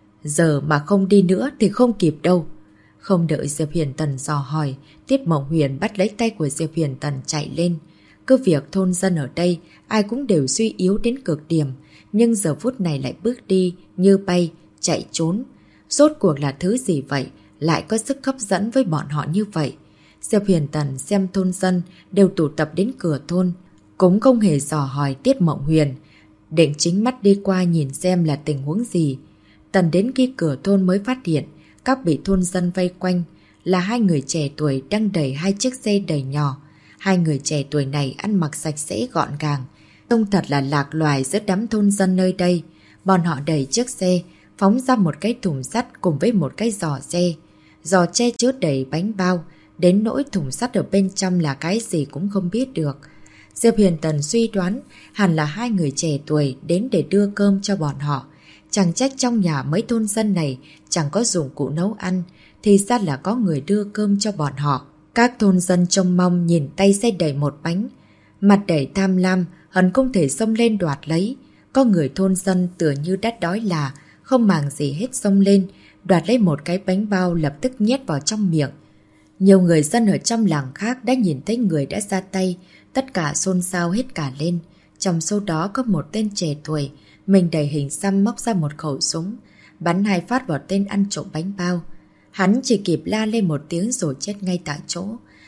Giờ mà không đi nữa thì không kịp đâu. Không đợi Diệp Huyền Tần dò hỏi, Tiết Mộng Huyền bắt lấy tay của Diệp Huyền Tần chạy lên. Cứ việc thôn dân ở đây ai cũng đều suy yếu đến cực điểm, nhưng giờ phút này lại bước đi như bay, chạy trốn. Rốt cuộc là thứ gì vậy, lại có sức hấp dẫn với bọn họ như vậy? Diệp Huyền Tần xem thôn dân đều tụ tập đến cửa thôn, cũng không hề dò hỏi Tiết Mộng Huyền, định chính mắt đi qua nhìn xem là tình huống gì. Tần đến khi cửa thôn mới phát hiện các bị thôn dân vây quanh là hai người trẻ tuổi đang đẩy hai chiếc xe đẩy nhỏ. Hai người trẻ tuổi này ăn mặc sạch sẽ gọn gàng, trông thật là lạc loài giữa đám thôn dân nơi đây. Bọn họ đẩy chiếc xe, phóng ra một cái thùng sắt cùng với một cái giò xe. Giò che chứa đầy bánh bao, đến nỗi thùng sắt ở bên trong là cái gì cũng không biết được. Diệp Huyền Tần suy đoán hẳn là hai người trẻ tuổi đến để đưa cơm cho bọn họ. Chẳng trách trong nhà mấy thôn dân này chẳng có dụng cụ nấu ăn, thì ra là có người đưa cơm cho bọn họ. Các thôn dân trông mong nhìn tay xe đẩy một bánh, mặt đầy tham lam, hận không thể xông lên đoạt lấy. Có người thôn dân tựa như đã đói là, không màng gì hết xông lên, đoạt lấy một cái bánh bao lập tức nhét vào trong miệng. Nhiều người dân ở trong làng khác đã nhìn thấy người đã ra tay, tất cả xôn xao hết cả lên. Trong số đó có một tên trẻ tuổi, mình đầy hình xăm móc ra một khẩu súng, bắn 2 phát vào tên ăn trộm bánh bao. Hắn chỉ kịp la lên một tiếng rồi chết ngay tại chỗ.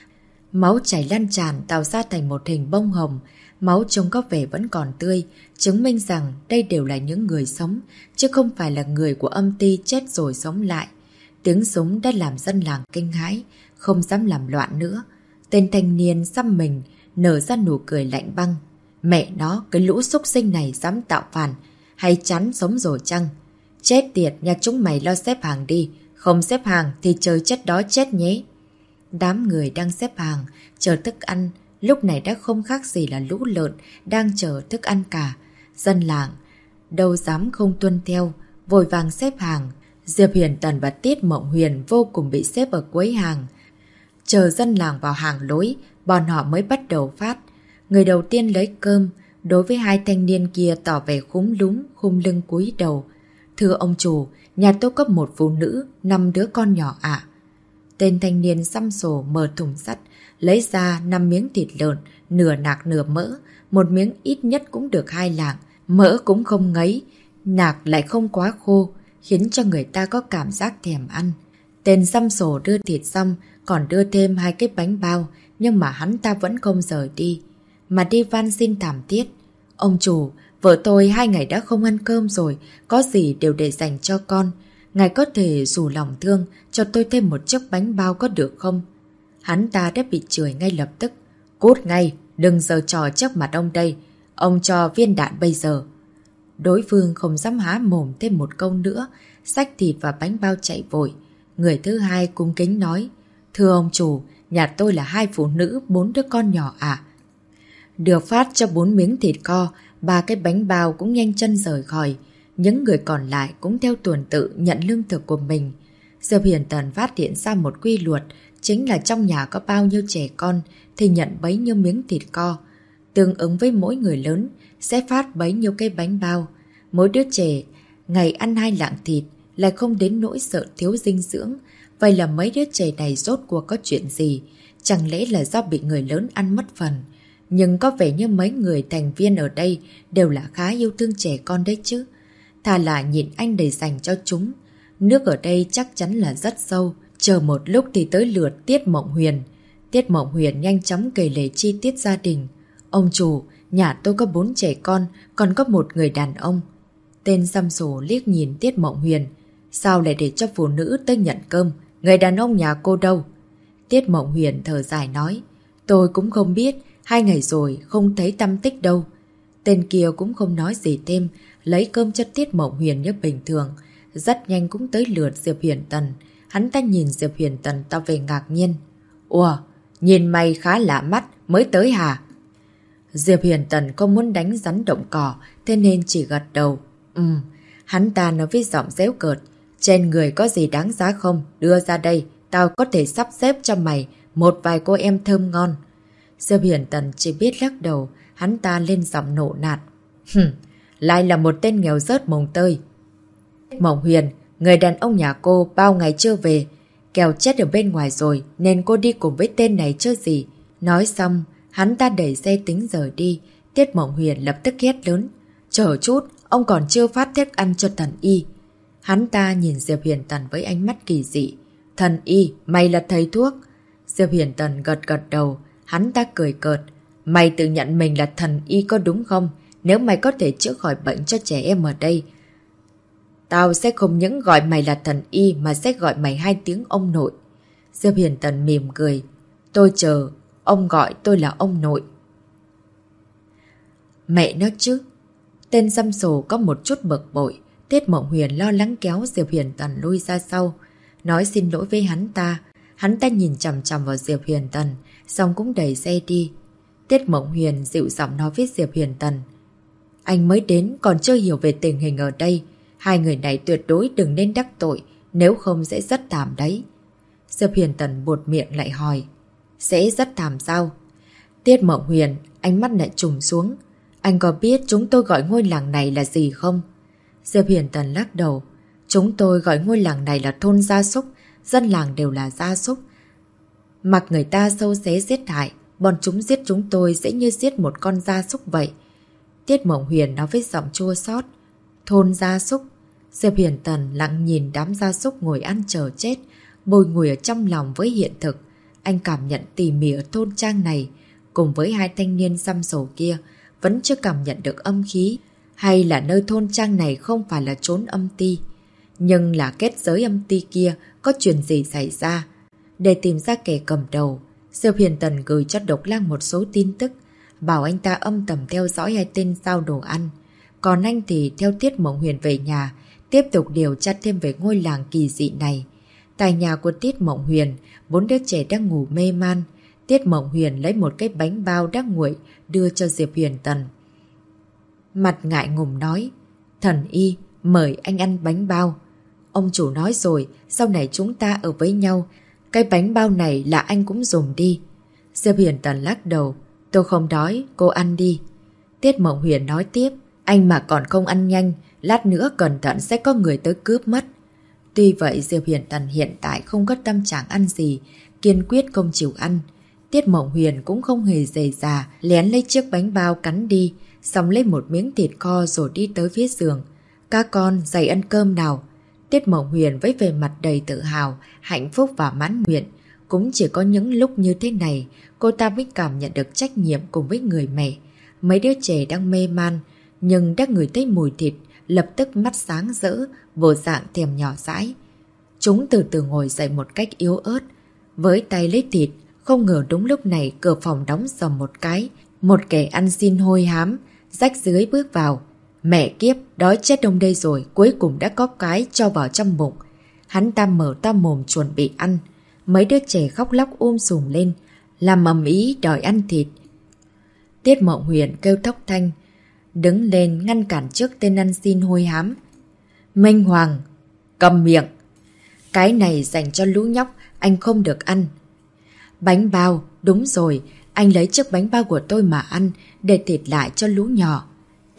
Máu chảy lan tràn tạo ra thành một hình bông hồng, máu trông có vẻ vẫn còn tươi, chứng minh rằng đây đều là những người sống, chứ không phải là người của âm ty chết rồi sống lại. Tiếng súng đã làm dân làng kinh hãi, không dám làm loạn nữa. Tên thanh niên xăm mình, nở ra nụ cười lạnh băng. Mẹ nó, cái lũ súc sinh này dám tạo phản, hay chán sống rồi chăng? Chết tiệt, nhà chúng mày lo xếp hàng đi, không xếp hàng thì trời chết đói chết nhé. Đám người đang xếp hàng, chờ thức ăn, lúc này đã không khác gì là lũ lợn đang chờ thức ăn cả. Dân làng đâu dám không tuân theo, vội vàng xếp hàng. Diệp Huyền Tần và Tiết Mộng Huyền vô cùng bị xếp ở cuối hàng. Chờ dân làng vào hàng lối, bọn họ mới bắt đầu phát. Người đầu tiên lấy cơm, đối với hai thanh niên kia tỏ vẻ khúm lúm, khum lưng cúi đầu. Thưa ông chủ, nhà tôi có một phụ nữ, 5 đứa con nhỏ ạ. Tên thanh niên xăm sổ mở thùng sắt, lấy ra 5 miếng thịt lợn, nửa nạc nửa mỡ, một miếng ít nhất cũng được 2 lạng, mỡ cũng không ngấy, nạc lại không quá khô, khiến cho người ta có cảm giác thèm ăn. Tên xăm sổ đưa thịt xong, còn đưa thêm 2 cái bánh bao, nhưng mà hắn ta vẫn không rời đi, mà đi van xin thảm thiết. Ông chủ, vợ tôi 2 ngày đã không ăn cơm rồi, có gì đều để dành cho con. Ngài có thể rủ lòng thương cho tôi thêm một chiếc bánh bao có được không? Hắn ta đã bị chửi ngay lập tức. Cút ngay, đừng giở trò trước mặt ông đây. Ông cho viên đạn bây giờ. Đối phương không dám há mồm thêm một câu nữa, xách thịt và bánh bao chạy vội. Người thứ hai cung kính nói, thưa ông chủ, nhà tôi là 2 phụ nữ, 4 đứa con nhỏ ạ. Được phát cho 4 miếng thịt kho, 3 cái bánh bao cũng nhanh chân rời khỏi. Những người còn lại cũng theo tuần tự nhận lương thực của mình. Diệp Huyền Tần phát hiện ra một quy luật, chính là trong nhà có bao nhiêu trẻ con thì nhận bấy nhiêu miếng thịt kho. Tương ứng với mỗi người lớn sẽ phát bấy nhiêu cái bánh bao. Mỗi đứa trẻ ngày ăn 2 lạng thịt lại không đến nỗi sợ thiếu dinh dưỡng. Vậy là mấy đứa trẻ này rốt cuộc có chuyện gì? Chẳng lẽ là do bị người lớn ăn mất phần? Nhưng có vẻ như mấy người thành viên ở đây đều là khá yêu thương trẻ con đấy chứ. Thà là nhìn anh để dành cho chúng. Nước ở đây chắc chắn là rất sâu. Chờ một lúc thì tới lượt Tiết Mộng Huyền. Tiết Mộng Huyền nhanh chóng kể lể chi tiết gia đình. Ông chủ, nhà tôi có 4 trẻ con, còn có 1 người đàn ông. Tên xăm xổ liếc nhìn Tiết Mộng Huyền. Sao lại để cho phụ nữ tới nhận cơm? Người đàn ông nhà cô đâu? Tiết Mộng Huyền thở dài nói. Tôi cũng không biết, 2 ngày rồi không thấy tăm tích đâu. Tên kia cũng không nói gì thêm, lấy cơm cho Tiết Mộng Huyền như bình thường. Rất nhanh cũng tới lượt Diệp Huyền Tần. Hắn ta nhìn Diệp Huyền Tần tao về ngạc nhiên. Ủa, nhìn mày khá lạ mắt, mới tới hả? Diệp Huyền Tần không muốn đánh rắn động cỏ, thế nên chỉ gật đầu. Hắn ta nói với giọng réo cợt. Trên người có gì đáng giá không? Đưa ra đây, tao có thể sắp xếp cho mày một vài cô em thơm ngon. Diệp Huyền Tần chỉ biết lắc đầu, hắn ta lên giọng nộ nạt. Lại là một tên nghèo rớt mồng tơi. Mộng Huyền, người đàn ông nhà cô bao ngày chưa về, kẻo chết ở bên ngoài rồi nên cô đi cùng với tên này chứ gì. Nói xong, hắn ta đẩy xe tính rời đi. Tiết Mộng Huyền lập tức hét lớn. Chờ chút, ông còn chưa phát thức ăn cho thần y. Hắn ta nhìn Diệp Huyền Tần với ánh mắt kỳ dị. Thần y, mày là thầy thuốc. Diệp Huyền Tần gật gật đầu. Hắn ta cười cợt. Mày tự nhận mình là thần y có đúng không? Nếu mày có thể chữa khỏi bệnh cho trẻ em ở đây, tao sẽ không những gọi mày là thần y mà sẽ gọi mày 2 tiếng ông nội. Diệp Huyền Tần mỉm cười. Tôi chờ, ông gọi tôi là ông nội. Mẹ nó chứ. Tên xăm xồ có một chút bực bội. Tiết Mộng Huyền lo lắng kéo Diệp Huyền Tần lui ra sau, nói xin lỗi với hắn ta. Hắn ta nhìn chằm chằm vào Diệp Huyền Tần, xong cũng đẩy xe đi. Tiết Mộng Huyền dịu giọng nói với Diệp Huyền Tần. Anh mới đến còn chưa hiểu về tình hình ở đây. 2 người này tuyệt đối đừng nên đắc tội, nếu không sẽ rất thảm đấy. Diệp Huyền Tần buột miệng lại hỏi. Sẽ rất thảm sao? Tiết Mộng Huyền, ánh mắt lại trùng xuống. Anh có biết chúng tôi gọi ngôi làng này là gì không? Diệp Huyền Tần lắc đầu. Chúng tôi gọi ngôi làng này là thôn gia súc. Dân làng đều là gia súc. Mặc người ta sâu xé giết hại, bọn chúng giết chúng tôi sẽ như giết một con gia súc vậy. Tiết Mộng Huyền nói với giọng chua xót. Thôn gia súc. Diệp Huyền Tần lặng nhìn đám gia súc ngồi ăn chờ chết, bồi ngùi ở trong lòng với hiện thực. Anh cảm nhận tỉ mỉ ở thôn trang này, cùng với 2 thanh niên xăm xổ kia, vẫn chưa cảm nhận được âm khí, hay là nơi thôn trang này không phải là chốn âm ti. Nhưng là kết giới âm ti kia có chuyện gì xảy ra? Để tìm ra kẻ cầm đầu, Diệp Huyền Tần gửi cho Độc Lang một số tin tức, bảo anh ta âm thầm theo dõi 2 tên giao đồ ăn. Còn anh thì theo Tiết Mộng Huyền về nhà, tiếp tục điều tra thêm về ngôi làng kỳ dị này. Tại nhà của Tiết Mộng Huyền, 4 đứa trẻ đang ngủ mê man. Tiết Mộng Huyền lấy một cái bánh bao đã nguội đưa cho Diệp Huyền Tần. Mặt ngại ngùng nói, thần y, mời anh ăn bánh bao. Ông chủ nói rồi, sau này chúng ta ở với nhau, cái bánh bao này là anh cũng dùng đi. Diệp Huyền Tần lắc đầu, tôi không đói, cô ăn đi. Tiết Mộng Huyền nói tiếp, anh mà còn không ăn nhanh, lát nữa cẩn thận sẽ có người tới cướp mất. Tuy vậy Diệp Huyền Tần hiện tại không có tâm trạng ăn gì, kiên quyết không chịu ăn. Tiết Mộng Huyền cũng không hề dày dà, lén lấy chiếc bánh bao cắn đi, xong lấy một miếng thịt kho rồi đi tới phía giường. Các con dậy ăn cơm nào. Tiết Mộng Huyền với vẻ mặt đầy tự hào, hạnh phúc và mãn nguyện. Cũng chỉ có những lúc như thế này, cô ta mới cảm nhận được trách nhiệm cùng với người mẹ. Mấy đứa trẻ đang mê man, nhưng đã ngửi thấy mùi thịt, lập tức mắt sáng rỡ, bộ dạng thèm nhỏ dãi. Chúng từ từ ngồi dậy một cách yếu ớt, với tay lấy thịt. Không ngờ đúng lúc này cửa phòng đóng sầm một cái, một kẻ ăn xin hôi hám, rách rưới bước vào. Mẹ kiếp, đói chết đông đây rồi, cuối cùng đã có cái cho vào trong bụng. Hắn ta mở to mồm chuẩn bị ăn. Mấy đứa trẻ khóc lóc sùm lên, làm ầm ĩ đòi ăn thịt. Tiết Mộng Huyền kêu thốc thanh, đứng lên ngăn cản trước tên ăn xin hôi hám. Minh Hoàng, cầm miệng. Cái này dành cho lũ nhóc, anh không được ăn. Bánh bao, đúng rồi, anh lấy chiếc bánh bao của tôi mà ăn, để thịt lại cho lũ nhỏ.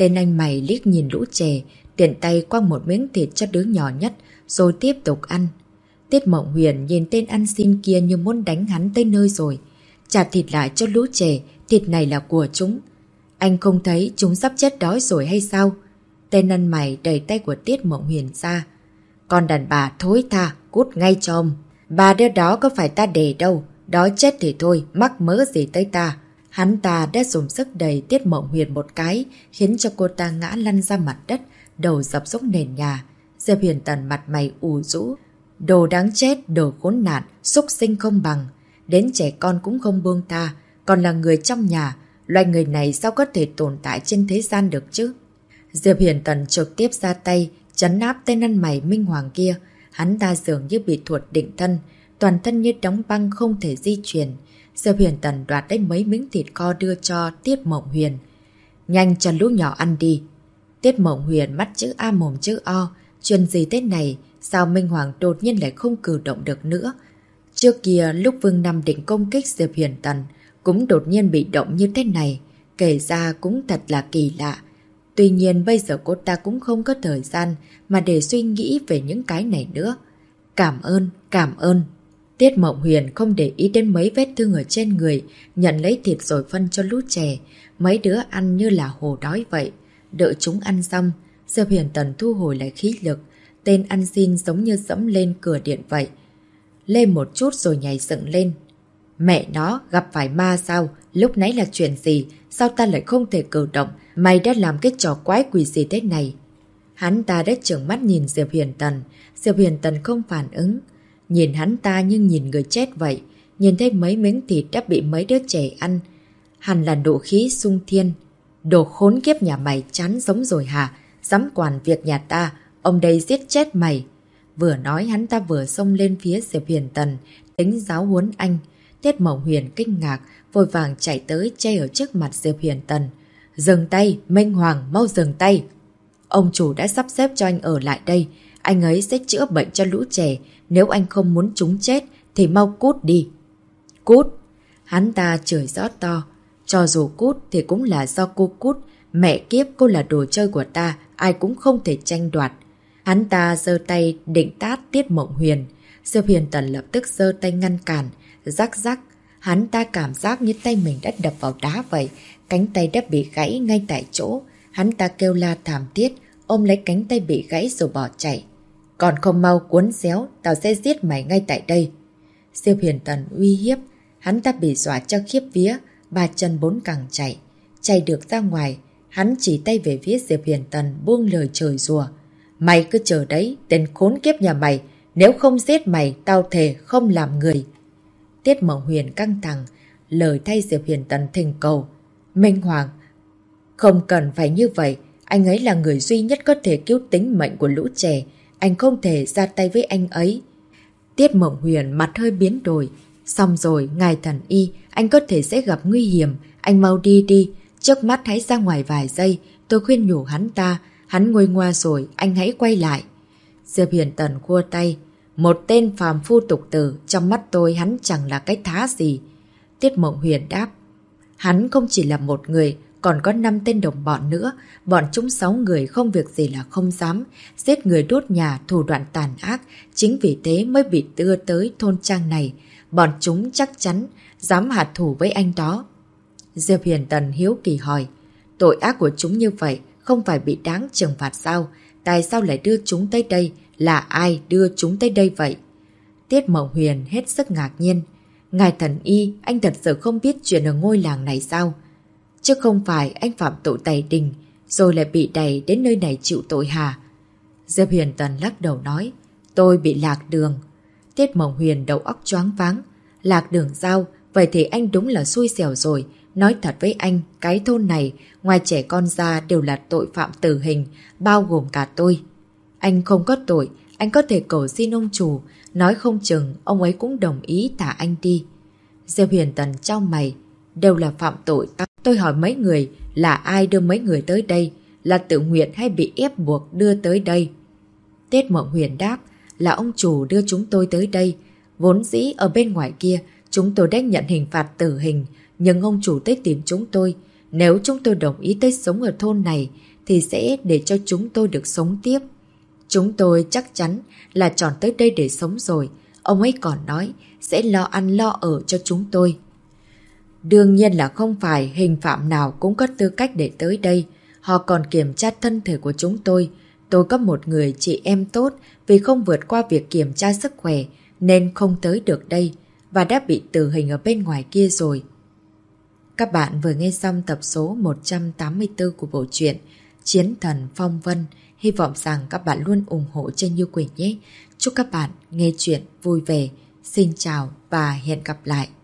Tên anh mày liếc nhìn lũ trẻ, tiện tay quăng một miếng thịt cho đứa nhỏ nhất, rồi tiếp tục ăn. Tiết Mộng Huyền nhìn tên ăn xin kia như muốn đánh hắn tới nơi rồi. Trả thịt lại cho lũ trẻ, thịt này là của chúng. Anh không thấy chúng sắp chết đói rồi hay sao? Tên ăn mày đẩy tay của Tiết Mộng Huyền ra. Con đàn bà thối tha, cút ngay cho ông. Ba đứa đó có phải ta để đâu, đói chết thì thôi, mắc mớ gì tới ta. Hắn ta đã dùng sức đẩy Tiết Mộng Huyền một cái, khiến cho cô ta ngã lăn ra mặt đất, đầu dập xuống nền nhà. Diệp Huyền Tần mặt mày ủ rũ. Đồ đáng chết, đồ khốn nạn, xúc sinh không bằng. Đến trẻ con cũng không buông tha, còn là người trong nhà. Loài người này sao có thể tồn tại trên thế gian được chứ? Diệp Huyền Tần trực tiếp ra tay, trấn áp tên ăn mày Minh Hoàng kia. Hắn ta dường như bị thuột định thân, toàn thân như đóng băng không thể di chuyển. Diệp Huyền Tần đoạt lấy mấy miếng thịt kho đưa cho Tiết Mộng Huyền. Nhanh cho lũ nhỏ ăn đi. Tiết Mộng Huyền mắt chữ A mồm chữ O. Chuyện gì thế này? Sao Minh Hoàng đột nhiên lại không cử động được nữa? Trước kia lúc Vương Năm định công kích Diệp Huyền Tần cũng đột nhiên bị động như thế này. Kể ra cũng thật là kỳ lạ. Tuy nhiên bây giờ cô ta cũng không có thời gian mà để suy nghĩ về những cái này nữa. Cảm ơn, cảm ơn. Tiết Mộng Huyền không để ý đến mấy vết thương ở trên người, nhận lấy thịt rồi phân cho lũ trẻ. Mấy đứa ăn như là hồ đói vậy. Đợi chúng ăn xong, Diệp Huyền Tần thu hồi lại khí lực. Tên ăn xin giống như dẫm lên cửa điện vậy. Lên một chút rồi nhảy dựng lên. Mẹ nó, gặp phải ma sao? Lúc nãy là chuyện gì? Sao ta lại không thể cử động? Mày đã làm cái trò quái quỷ gì thế này? Hắn ta đã trợn mắt nhìn Diệp Huyền Tần. Diệp Huyền Tần không phản ứng. Nhìn hắn ta nhưng nhìn người chết vậy. Nhìn thấy mấy miếng thịt đã bị mấy đứa trẻ ăn. Hẳn là nộ khí xung thiên. Đồ khốn kiếp nhà mày chán giống rồi hả? Dám quản việc nhà ta. Ông đây giết chết mày. Vừa nói hắn ta vừa xông lên phía Diệp Huyền Tần, tính giáo huấn anh. Tiết Mộng Huyền kinh ngạc, vội vàng chạy tới che ở trước mặt Diệp Huyền Tần. Dừng tay, Minh Hoàng, mau dừng tay. Ông chủ đã sắp xếp cho anh ở lại đây. Anh ấy sẽ chữa bệnh cho lũ trẻ. Nếu anh không muốn chúng chết thì mau cút đi. Cút. Hắn ta chửi rõ to. Cho dù cút thì cũng là do cô cút. Mẹ kiếp, cô là đồ chơi của ta, ai cũng không thể tranh đoạt. Hắn ta giơ tay định tát Tiết Mộng Huyền. Diệp Huyền Tần lập tức giơ tay ngăn cản. Rắc rắc. Hắn ta cảm giác như tay mình đã đập vào đá vậy. Cánh tay đã bị gãy ngay tại chỗ. Hắn ta kêu la thảm thiết, ôm lấy cánh tay bị gãy rồi bỏ chạy. Còn không mau cuốn xéo, tao sẽ giết mày ngay tại đây. Diệp Huyền Tần uy hiếp. Hắn ta bị dọa cho khiếp vía, ba chân bốn cẳng chạy. Chạy được ra ngoài, hắn chỉ tay về phía Diệp Huyền Tần buông lời trời rùa. Mày cứ chờ đấy, tên khốn kiếp nhà mày. Nếu không giết mày, tao thề không làm người. Tiết Mộng Huyền căng thẳng, lời thay Diệp Huyền Tần thỉnh cầu. Minh Hoàng, không cần phải như vậy. Anh ấy là người duy nhất có thể cứu tính mệnh của lũ trẻ. Anh không thể ra tay với anh ấy. Tiết Mộng Huyền mặt hơi biến đổi. Xong rồi, ngài thần y, anh có thể sẽ gặp nguy hiểm. Anh mau đi đi. Trước mắt hãy ra ngoài vài giây. Tôi khuyên nhủ hắn ta. Hắn nguôi ngoa rồi, anh hãy quay lại. Diệp Huyền Tần khua tay. Một tên phàm phu tục tử, trong mắt tôi hắn chẳng là cái thá gì. Tiết Mộng Huyền đáp. Hắn không chỉ là một người, còn có 5 tên đồng bọn nữa. Bọn chúng 6 người không việc gì là không dám. Giết người đốt nhà, thủ đoạn tàn ác. Chính vì thế mới bị đưa tới thôn trang này. Bọn chúng chắc chắn dám hạ thủ với anh đó. Diệp Huyền Tần hiếu kỳ hỏi. Tội ác của chúng như vậy không phải bị đáng trừng phạt sao? Tại sao lại đưa chúng tới đây? Là ai đưa chúng tới đây vậy? Tiết Mộng Huyền hết sức ngạc nhiên. Ngài thần y, anh thật sự không biết chuyện ở ngôi làng này sao? Chứ không phải anh phạm tội tày đình, rồi lại bị đẩy đến nơi này chịu tội hả? Diệp Huyền Tần lắc đầu nói. Tôi bị lạc đường. Tiết Mộng Huyền đầu óc choáng váng. Lạc đường sao? Vậy thì anh đúng là xui xẻo rồi. Nói thật với anh, cái thôn này, ngoài trẻ con ra đều là tội phạm tử hình, bao gồm cả tôi. Anh không có tội, anh có thể cầu xin ông chủ, nói không chừng ông ấy cũng đồng ý thả anh đi. Diệp Huyền Tần chau mày, đều là phạm tội. Tôi hỏi mấy người, là ai đưa mấy người tới đây? Là tự nguyện hay bị ép buộc đưa tới đây? Tiết Mộng Huyền đáp, là ông chủ đưa chúng tôi tới đây. Vốn dĩ ở bên ngoài kia, chúng tôi đã nhận hình phạt tử hình, nhưng ông chủ tới tìm chúng tôi. Nếu chúng tôi đồng ý tới sống ở thôn này, thì sẽ để cho chúng tôi được sống tiếp. Chúng tôi chắc chắn là chọn tới đây để sống rồi. Ông ấy còn nói sẽ lo ăn lo ở cho chúng tôi. Đương nhiên là không phải hình phạm nào cũng có tư cách để tới đây. Họ còn kiểm tra thân thể của chúng tôi. Tôi có một người chị em tốt vì không vượt qua việc kiểm tra sức khỏe nên không tới được đây và đã bị tử hình ở bên ngoài kia rồi. Các bạn vừa nghe xong tập số 184 của bộ truyện Chiến Thần Phong Vân. Hy vọng rằng các bạn luôn ủng hộ trên Như Quỳnh nhé. Chúc các bạn nghe chuyện vui vẻ. Xin chào và hẹn gặp lại.